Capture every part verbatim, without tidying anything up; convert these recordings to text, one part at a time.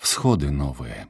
Всходы новые.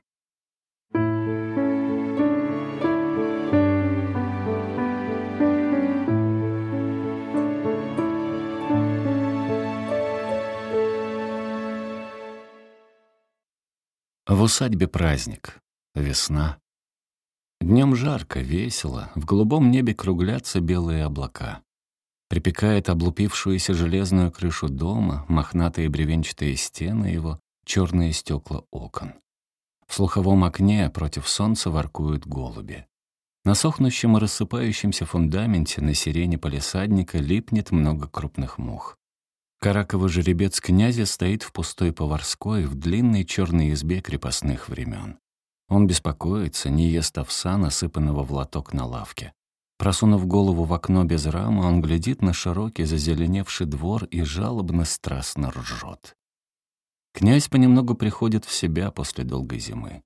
В усадьбе праздник. Весна. Днем жарко, весело, в голубом небе круглятся белые облака. Припекает облупившуюся железную крышу дома, мохнатые бревенчатые стены его, черные стекла окон. В слуховом окне против солнца воркуют голуби. На сохнущем и рассыпающемся фундаменте на сирене палисадника липнет много крупных мух. Караковый жеребец князя стоит в пустой поварской, в длинной черной избе крепостных времен. Он беспокоится, не ест овса, насыпанного в лоток на лавке. Просунув голову в окно без рамы, он глядит на широкий зазеленевший двор и жалобно страстно ржет. Князь понемногу приходит в себя после долгой зимы.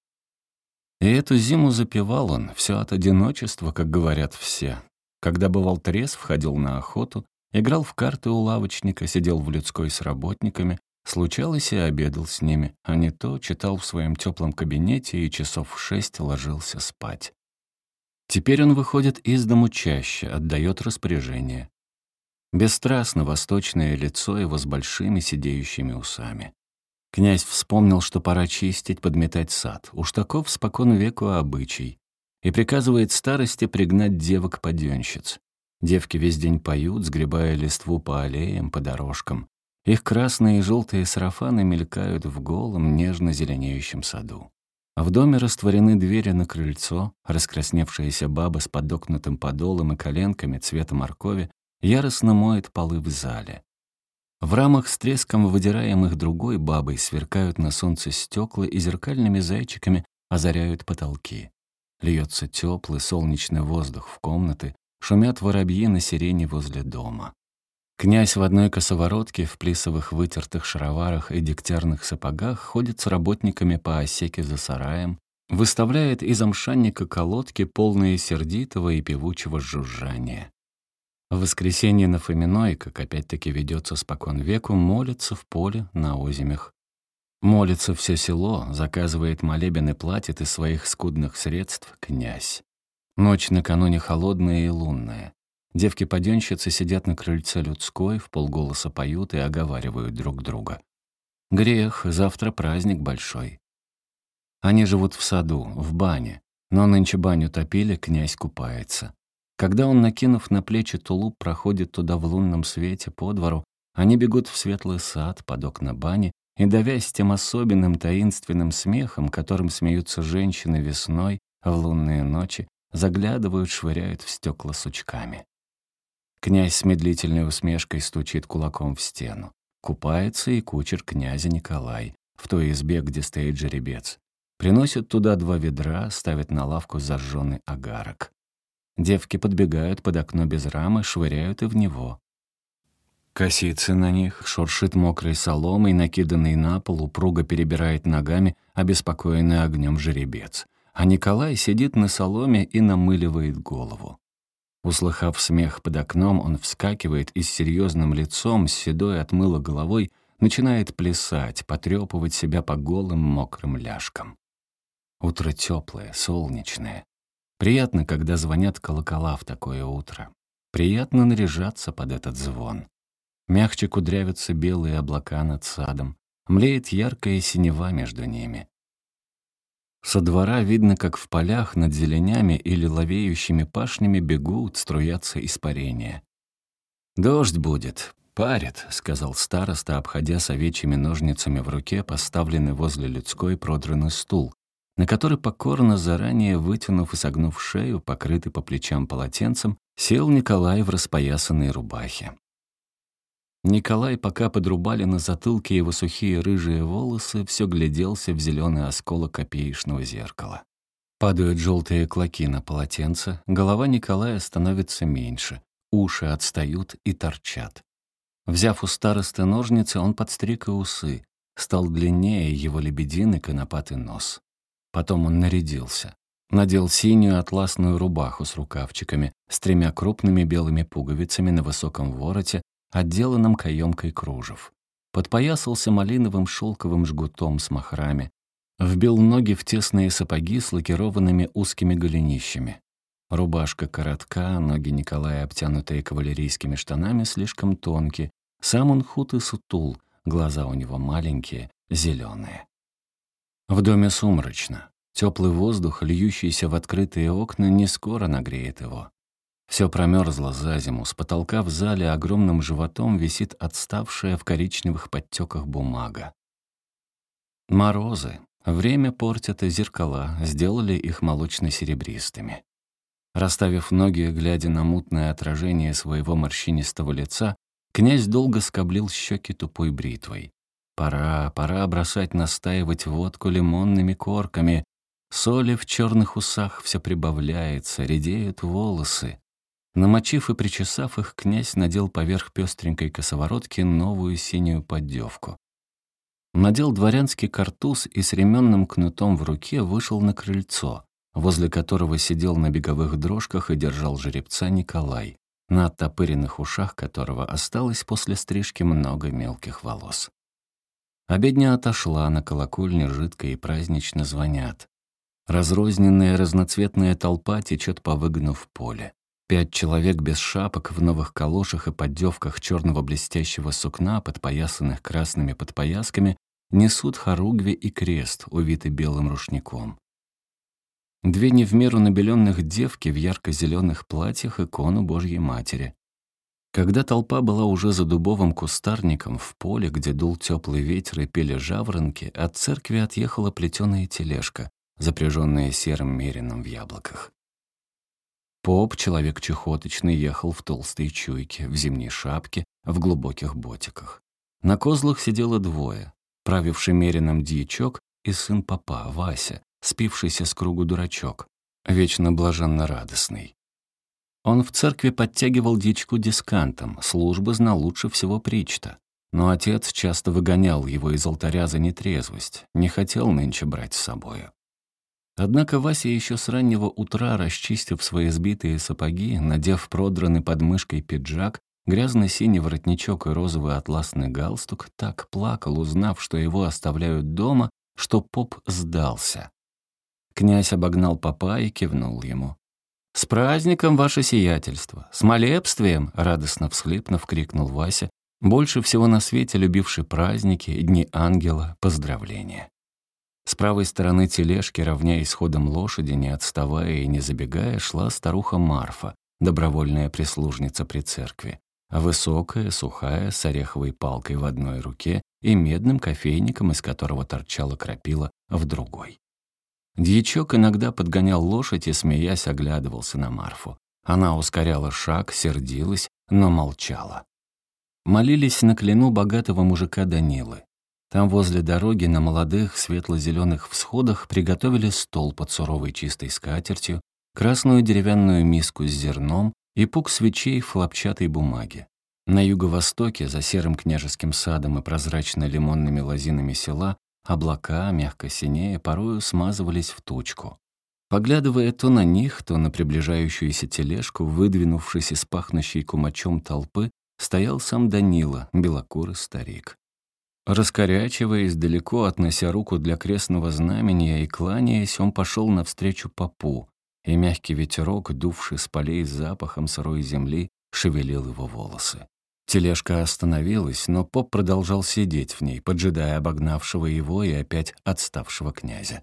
И эту зиму запивал он, все от одиночества, как говорят все. Когда бывал трезв, ходил на охоту, играл в карты у лавочника, сидел в людской с работниками, случалось и обедал с ними, а не то читал в своем теплом кабинете и часов в шесть ложился спать. Теперь он выходит из дому чаще, отдает распоряжение. Бесстрастно восточное лицо его с большими сидеющими усами. Князь вспомнил, что пора чистить, подметать сад. Уж таков спокон веку обычай. И приказывает старости пригнать девок-паденщиц. Девки весь день поют, сгребая листву по аллеям, по дорожкам. Их красные и желтые сарафаны мелькают в голом, нежно зеленеющем саду. А в доме растворены двери на крыльцо, раскрасневшаяся баба с подогнутым подолом и коленками цвета моркови яростно моет полы в зале. В рамах с треском, выдираемых другой бабой, сверкают на солнце стекла и зеркальными зайчиками озаряют потолки. Льется теплый солнечный воздух в комнаты, шумят воробьи на сирене возле дома. Князь в одной косоворотке, в плисовых вытертых шароварах и дегтярных сапогах ходит с работниками по осеке за сараем, выставляет из амшанника колодки, полные сердитого и певучего жужжания. В воскресенье на Фоминой, как опять-таки ведется спокон веку, молятся в поле на озимях. Молится все село, заказывает молебен и платит из своих скудных средств князь. Ночь накануне холодная и лунная. Девки-паденщицы сидят на крыльце людской, вполголоса поют и оговаривают друг друга. Грех, завтра праздник большой. Они живут в саду, в бане, но нынче баню топили, князь купается. Когда он, накинув на плечи тулуп, проходит туда в лунном свете по двору, они бегут в светлый сад под окна бани и, давясь тем особенным таинственным смехом, которым смеются женщины весной в лунные ночи, заглядывают, швыряют в стекла сучками. Князь с медлительной усмешкой стучит кулаком в стену. Купается и кучер князя Николай, в той избе, где стоит жеребец. Приносит туда два ведра, ставит на лавку зажженный огарок. Девки подбегают под окно без рамы, швыряют и в него. Косится на них, шуршит мокрой соломой, накиданный на пол, упруго перебирает ногами, обеспокоенный огнем жеребец. А Николай сидит на соломе и намыливает голову. Услыхав смех под окном, он вскакивает и с серьезным лицом, с седой от мыла головой, начинает плясать, потрепывать себя по голым мокрым ляжкам. Утро теплое, солнечное. Приятно, когда звонят колокола в такое утро. Приятно наряжаться под этот звон. Мягче кудрявятся белые облака над садом. Млеет яркая синева между ними. Со двора видно, как в полях над зеленями или ловеющими пашнями бегут, струятся испарения. «Дождь будет, парит», — сказал староста, обходя с овечьими ножницами в руке поставленный возле людской продранный стул, на который покорно, заранее вытянув и согнув шею, покрытый по плечам полотенцем, сел Николай в распоясанной рубахе. Николай, пока подрубали на затылке его сухие рыжие волосы, все гляделся в зеленый осколок копеечного зеркала. Падают желтые клоки на полотенце, голова Николая становится меньше, уши отстают и торчат. Взяв у старосты ножницы, он подстриг и усы, стал длиннее его лебединый конопатый нос. Потом он нарядился. Надел синюю атласную рубаху с рукавчиками, с тремя крупными белыми пуговицами на высоком вороте, отделанном каемкой кружев. Подпоясался малиновым шелковым жгутом с махрами, Вбил ноги в тесные сапоги с лакированными узкими голенищами. Рубашка коротка, ноги Николая, обтянутые кавалерийскими штанами, слишком тонкие. Сам он худ и сутул, глаза у него маленькие, зеленые. В доме сумрачно. Теплый воздух, льющийся в открытые окна, не скоро нагреет его. Все промерзло за зиму, с потолка в зале огромным животом висит отставшая в коричневых подтеках бумага. Морозы. Время портят и зеркала, сделали их молочно-серебристыми. Расставив ноги, глядя на мутное отражение своего морщинистого лица, князь долго скоблил щеки тупой бритвой. Пора, пора бросать настаивать водку лимонными корками. Соли в черных усах все прибавляется, редеют волосы. Намочив и причесав их, князь надел поверх пестренькой косоворотки новую синюю поддевку. Надел дворянский картуз и с ременным кнутом в руке вышел на крыльцо, возле которого сидел на беговых дрожках и держал жеребца Николай, на оттопыренных ушах которого осталось после стрижки много мелких волос. Обедня отошла, на колокольне жидко и празднично звонят. Разрозненная разноцветная толпа течет по выгону в поле. Пять человек без шапок, в новых калошах и поддевках черного блестящего сукна, подпоясанных красными подпоясками, несут хоругви и крест, увитый белым рушником. Две не в меру набеленных девки в ярко-зеленых платьях икону Божьей Матери. Когда толпа была уже за дубовым кустарником в поле, где дул теплый ветер и пели жаворонки, от церкви отъехала плетеная тележка, запряженная серым мерином в яблоках. Поп, человек чехоточный, ехал в толстой чуйке, в зимней шапке, в глубоких ботиках. На козлах сидело двое, правивший мерином дьячок и сын попа, Вася, спившийся с кругу дурачок, вечно блаженно радостный. Он в церкви подтягивал дьячку дискантом, службы знал лучше всего причта. Но отец часто выгонял его из алтаря за нетрезвость, не хотел нынче брать с собою. Однако Вася еще с раннего утра, расчистив свои сбитые сапоги, надев продранный под мышкой пиджак, грязно-синий воротничок и розовый атласный галстук, так плакал, узнав, что его оставляют дома, что поп сдался. Князь обогнал попа и кивнул ему. «С праздником, ваше сиятельство! С молебствием!» — радостно всхлипнув, крикнул Вася, больше всего на свете любивший праздники, дни ангела, поздравления. С правой стороны тележки, равняясь ходом лошади, не отставая и не забегая, шла старуха Марфа, добровольная прислужница при церкви, высокая, сухая, с ореховой палкой в одной руке и медным кофейником, из которого торчала крапила, в другой. Дьячок иногда подгонял лошадь и, смеясь, оглядывался на Марфу. Она ускоряла шаг, сердилась, но молчала. Молились на кляну богатого мужика Данилы. Там возле дороги на молодых светло-зеленых всходах приготовили стол под суровой чистой скатертью, красную деревянную миску с зерном и пук свечей в хлопчатой бумаге. На юго-востоке, за серым княжеским садом и прозрачно-лимонными лозинами села, облака, мягко синее, порою смазывались в тучку. Поглядывая то на них, то на приближающуюся тележку, выдвинувшись из пахнущей кумачом толпы, стоял сам Данила, белокурый старик. Раскорячиваясь, далеко относя руку для крестного знамения и кланяясь, он пошел навстречу попу, и мягкий ветерок, дувший с полей с запахом сырой земли, шевелил его волосы. Тележка остановилась, но поп продолжал сидеть в ней, поджидая обогнавшего его и опять отставшего князя.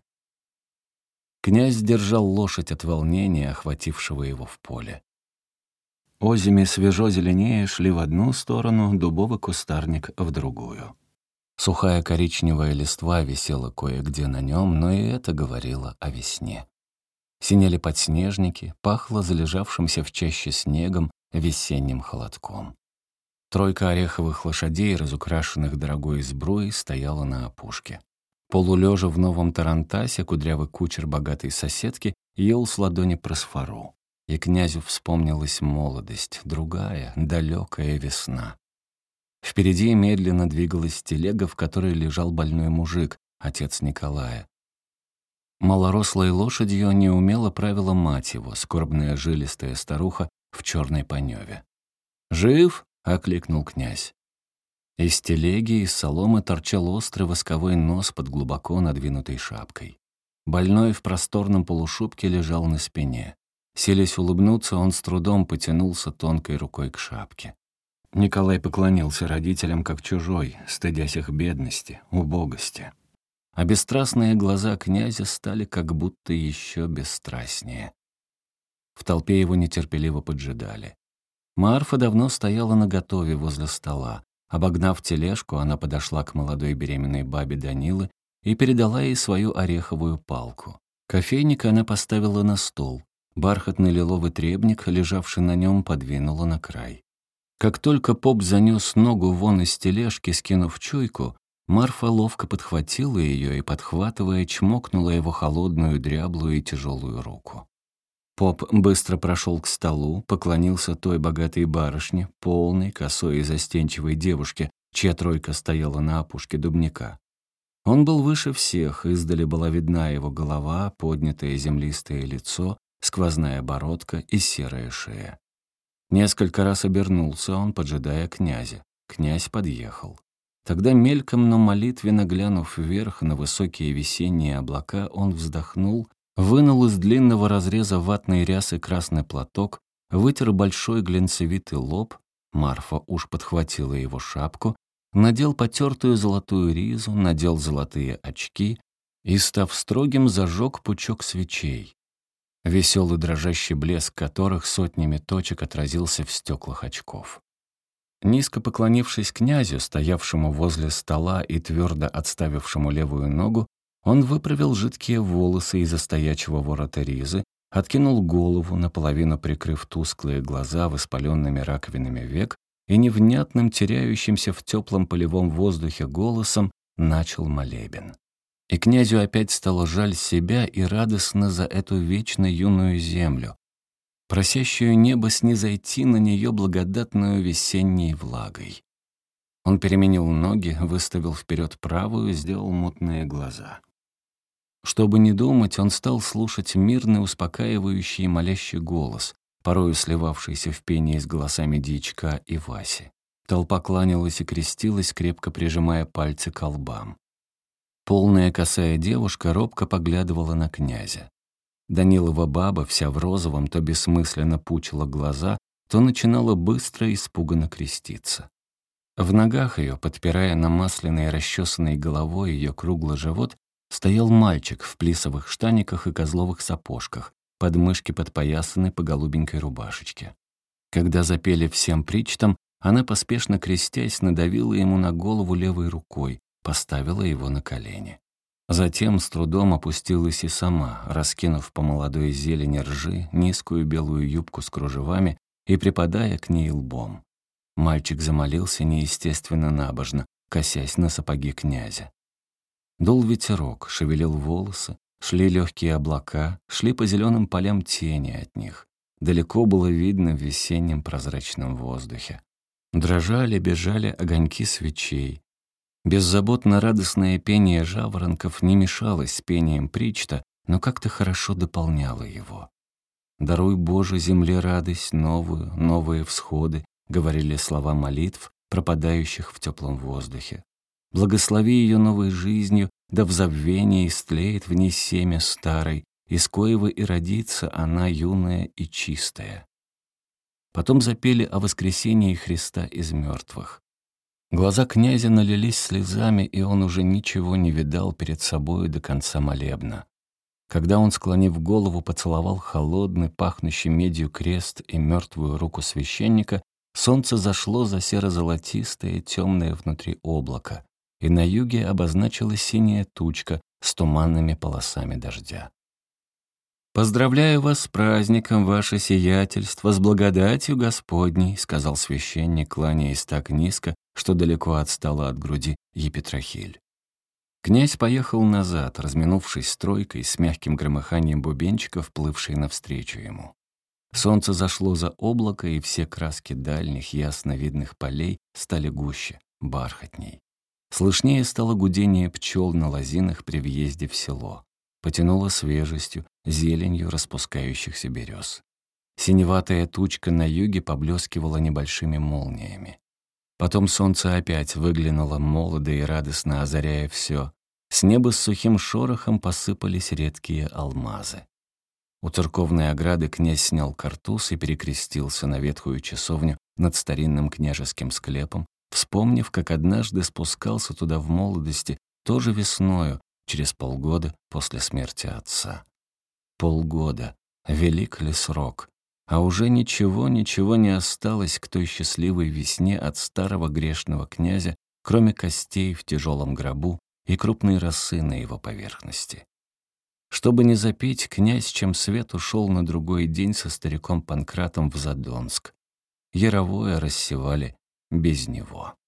Князь держал лошадь от волнения, охватившего его в поле. Озими свежо зеленее шли в одну сторону, дубовый кустарник — в другую. Сухая коричневая листва висела кое-где на нем, но и это говорило о весне. Синели подснежники, пахло залежавшимся в чаще снегом, весенним холодком. Тройка ореховых лошадей, разукрашенных дорогой сбруей, стояла на опушке. Полулежа в новом тарантасе, кудрявый кучер богатой соседки ел с ладони просфору. И князю вспомнилась молодость, другая, далекая весна. Впереди медленно двигалась телега, в которой лежал больной мужик, отец Николая. Малорослой лошадью неумело правила мать его, скорбная жилистая старуха в черной паневе. «Жив?» — окликнул князь. Из телеги из соломы торчал острый восковой нос под глубоко надвинутой шапкой. Больной в просторном полушубке лежал на спине. Силясь улыбнуться, он с трудом потянулся тонкой рукой к шапке. Николай поклонился родителям как чужой, стыдясь их бедности, убогости. А бесстрастные глаза князя стали как будто еще бесстрастнее. В толпе его нетерпеливо поджидали. Марфа давно стояла наготове возле стола. Обогнав тележку, она подошла к молодой беременной бабе Данилы и передала ей свою ореховую палку. Кофейник она поставила на стол. Бархатный лиловый требник, лежавший на нем, подвинула на край. Как только поп занес ногу вон из тележки, скинув чуйку, Марфа ловко подхватила ее и, подхватывая, чмокнула его холодную, дряблую и тяжелую руку. Поп быстро прошел к столу, поклонился той богатой барышне, полной, косой и застенчивой девушке, чья тройка стояла на опушке дубняка. Он был выше всех, издали была видна его голова, поднятое землистое лицо, сквозная бородка и серая шея. Несколько раз обернулся он, поджидая князя. Князь подъехал. Тогда мельком, но молитвенно глянув вверх на высокие весенние облака, он вздохнул, вынул из длинного разреза ватной рясы красный платок, вытер большой глинцевитый лоб, Марфа уж подхватила его шапку, надел потертую золотую ризу, надел золотые очки и, став строгим, зажег пучок свечей, веселый дрожащий блеск которых сотнями точек отразился в стеклах очков. Низко поклонившись князю, стоявшему возле стола и твердо отставившему левую ногу, он выправил жидкие волосы из-за стоячего ворота ризы, откинул голову, наполовину прикрыв тусклые глаза воспаленными раковинами век, и невнятным, теряющимся в теплом полевом воздухе голосом начал молебен. И князю опять стало жаль себя и радостно за эту вечно юную землю, просящую небо снизойти на нее благодатную весенней влагой. Он переменил ноги, выставил вперед правую, сделал мутные глаза. Чтобы не думать, он стал слушать мирный, успокаивающий и молящий голос, порою сливавшийся в пении с голосами дьячка и Васи. Толпа кланялась и крестилась, крепко прижимая пальцы к лбам. Полная косая девушка робко поглядывала на князя. Данилова баба, вся в розовом, то бессмысленно пучила глаза, то начинала быстро и испуганно креститься. В ногах ее, подпирая намасленной и расчесанной головой ее круглый живот, стоял мальчик в плисовых штаниках и козловых сапожках, подмышки подпоясаны по голубенькой рубашечке. Когда запели всем причтом, она, поспешно крестясь, надавила ему на голову левой рукой, поставила его на колени. Затем с трудом опустилась и сама, раскинув по молодой зелени ржи низкую белую юбку с кружевами и припадая к ней лбом. Мальчик замолился неестественно набожно, косясь на сапоги князя. Дул ветерок, шевелил волосы, шли легкие облака, шли по зеленым полям тени от них. Далеко было видно в весеннем прозрачном воздухе. Дрожали, бежали огоньки свечей. Беззаботно радостное пение жаворонков не мешалось с пением причта, но как-то хорошо дополняло его. «Даруй, Боже, земле радость новую, новые всходы», — говорили слова молитв, пропадающих в теплом воздухе. «Благослови ее новой жизнью, да в забвении истлеет в ней семя старой, из коего и родится она юная и чистая». Потом запели о воскресении Христа из мертвых. Глаза князя налились слезами, и он уже ничего не видал перед собою до конца молебна. Когда он, склонив голову, поцеловал холодный, пахнущий медью крест и мертвую руку священника, солнце зашло за серо-золотистое, темное внутри облако, и на юге обозначилась синяя тучка с туманными полосами дождя. «Поздравляю вас с праздником, ваше сиятельство, с благодатью Господней», сказал священник, кланяясь так низко, что далеко отстала от груди епитрахиль. Князь поехал назад, разминувшись с тройкой, с мягким громыханием бубенчиков, плывшей навстречу ему. Солнце зашло за облако, и все краски дальних, ясно видных полей стали гуще, бархатней. Слышнее стало гудение пчел на лозинах при въезде в село. Потянуло свежестью, зеленью распускающихся берез. Синеватая тучка на юге поблескивала небольшими молниями. Потом солнце опять выглянуло молодо и радостно, озаряя все. С неба с сухим шорохом посыпались редкие алмазы. У церковной ограды князь снял картуз и перекрестился на ветхую часовню над старинным княжеским склепом, вспомнив, как однажды спускался туда в молодости, тоже весною, через полгода после смерти отца. Полгода. Велик ли срок? А уже ничего-ничего не осталось к той счастливой весне от старого грешного князя, кроме костей в тяжелом гробу и крупной росы на его поверхности. Чтобы не запить, князь чем свет ушел на другой день со стариком Панкратом в Задонск. Яровое рассевали без него.